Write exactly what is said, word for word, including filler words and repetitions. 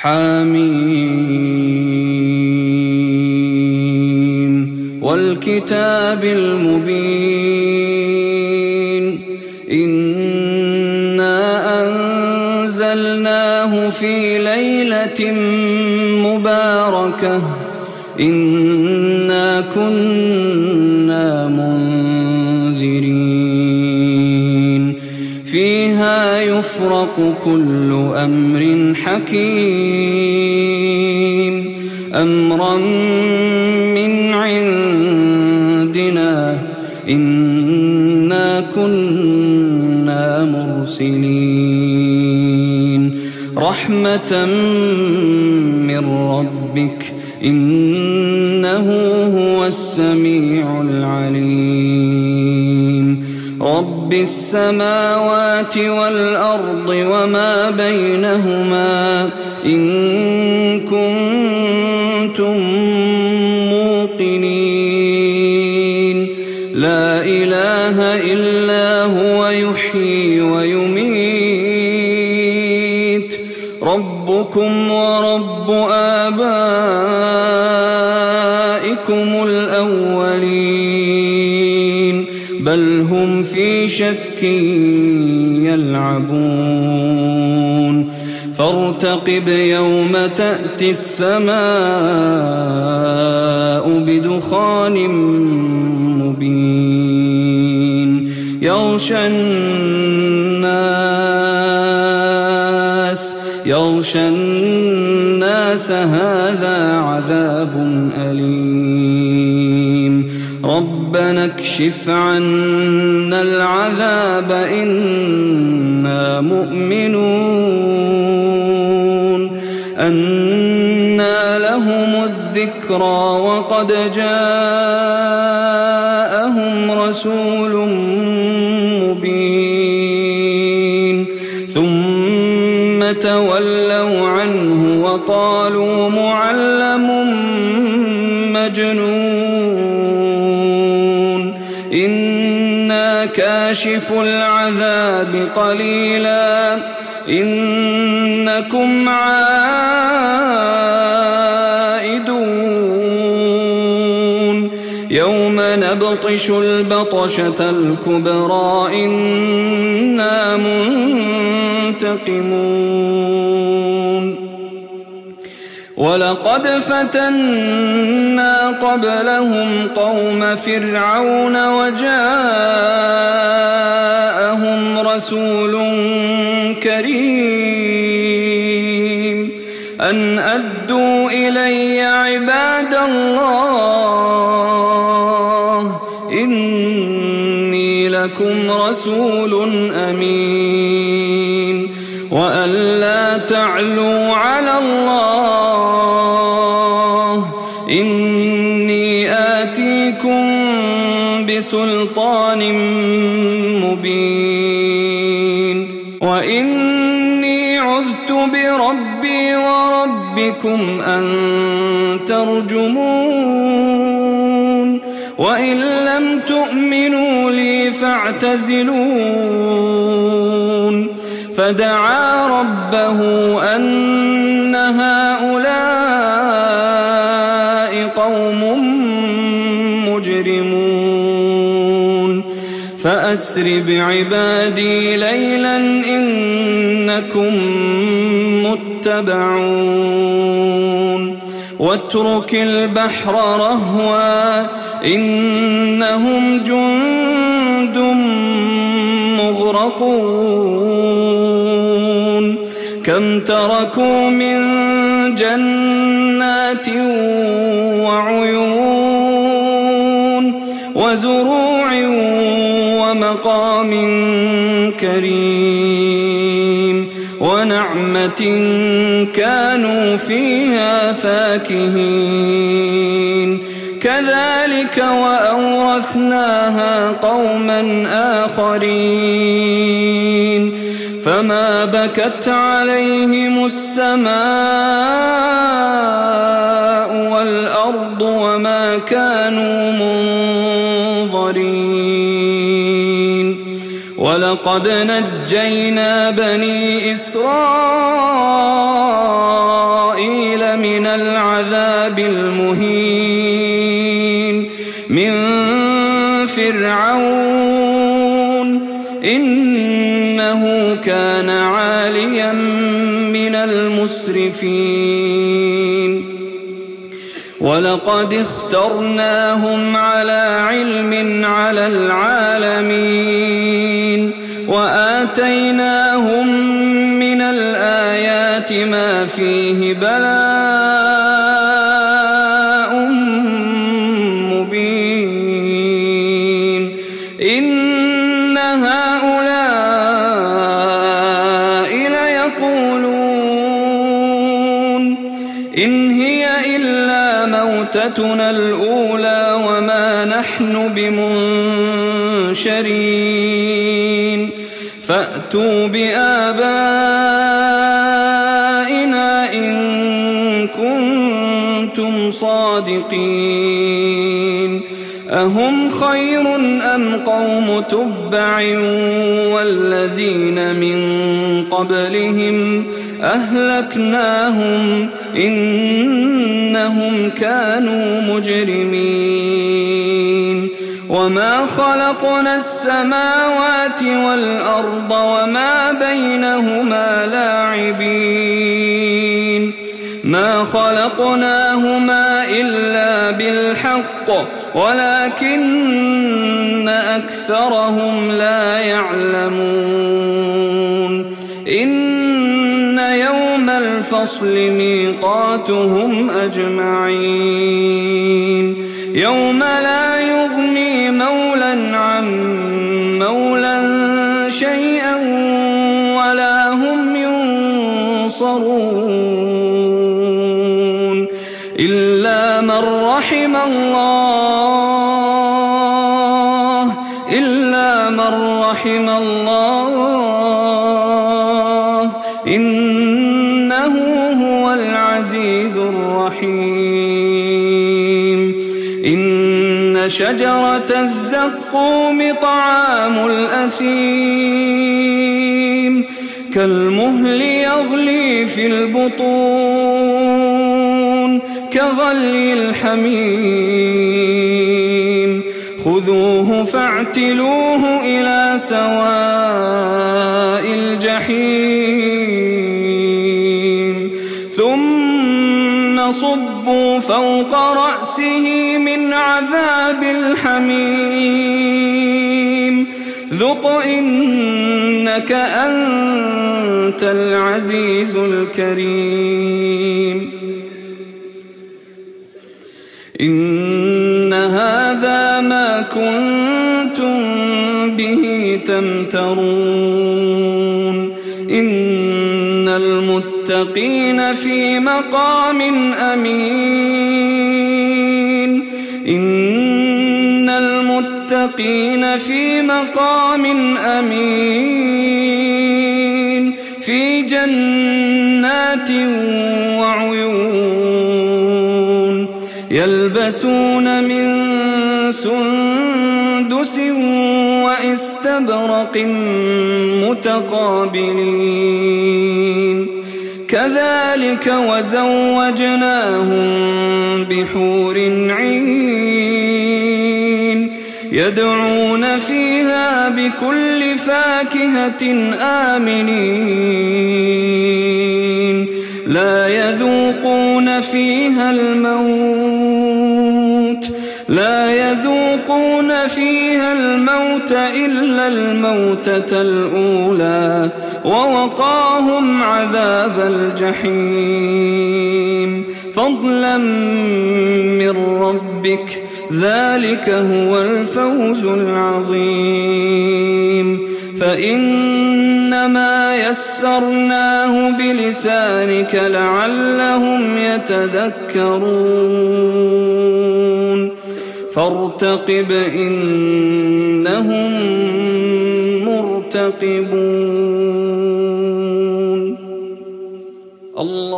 حم والكتاب المبين إنا أنزلناه في ليلة مباركة إنا كنا منذرين فيها يفرق كل أمر حكيم أمرا من عندنا إنا كنا مرسلين رحمة من ربك إنه هو السميع العليم رب السماوات والأرض وما بينهما إن كنتم موقنين لا إله إلا هو يحيي ويميت ربكم ورب آبائكم الأولين بل هم في شك يلعبون فارتقب يوم تأتي السماء بدخان مبين يغشى الناس يغشى الناس هذا عذاب أليم ربنا اكشف عنا العذاب إنا مؤمنون أنى لهم الذكرى وقد جاءهم رسول مبين ثم تولوا عنه وقالوا معلم مجنون إنا كاشف العذاب قليلا إنكم عائدون يوم نبطش البطشة الكبرى إنا منتقمون ولقد فتنا قبلهم قوم فرعون وجاءهم رسول كريم أن أدوا إلي عباد الله إني لكم رسول أمين وأن لا تعلوا على الله إني آتيكم بسلطان مبين وإني عذت بربي وربكم أن ترجمون وإن لم تؤمنوا لي فاعتزلون فدعا ربه أن هؤلاء قوم مجرمون فأسر بعبادي ليلا إنكم متبعون واترك البحر رهوا إنهم جند مغرقون كم تركوا من جنات وعيون وزروع ومقام كريم ونعمة كانوا فيها فاكهين كذلك وأورثناها قوما آخرين فما بكت عليهم السماء والأرض وما كانوا منظرين ولقد نجينا بني إسرائيل العذاب المهين من فرعون إنه كان عاليا من المسرفين ولقد اخترناهم على علم على العالمين وآتيناهم من الآيات ما فيه بلاء مبين إن هؤلاء ليقولون إن هي إلا موتتنا الأولى وما نحن بمنشرين فأتوا بآبائنا إن كنتم صادقين أهم خير أم قوم تبع والذين من قبلهم أهلكناهم إنهم كانوا مجرمين وما خلقنا السماوات والأرض وما بينهما لاعبين ما خلقناهما إلا بالحق ولكن أكثرهم لا يعلمون إن يوم الفصل ميقاتهم أجمعين يوم لا يغني مولى عن مولى شيئا ولا هم ينصرون إلا من رحم الله إلا من رحم الله إنه هو العزيز الرحيم إن شجرة الزقوم طعام الأثيم كالمهل يغلي في البطون كغلي الحميم خذوه فاعتلوه إلى سواء الجحيم ثم صبوا فوق رأسه من عذاب الحميم ذق إنك أنت العزيز الكريم إن هذا ما كنتم به تمترون إن المتقين في مقام أمين إن المتقين في مقام أمين في جنات وعيون يلبسون من سندس واستبرق متقابلين كذلك وزوجناهم بحور عين يدعون فيها بكل فاكهة آمنين لا يذوقون فيها الموت لا يذوقون فيها الموت إلا الموتة الأولى ووقاهم عذاب الجحيم فضلا من ربك ذلك هو الفوز العظيم فإنما يسرناه بلسانك لعلهم يتذكرون فارتقب إنهم مرتقبون الله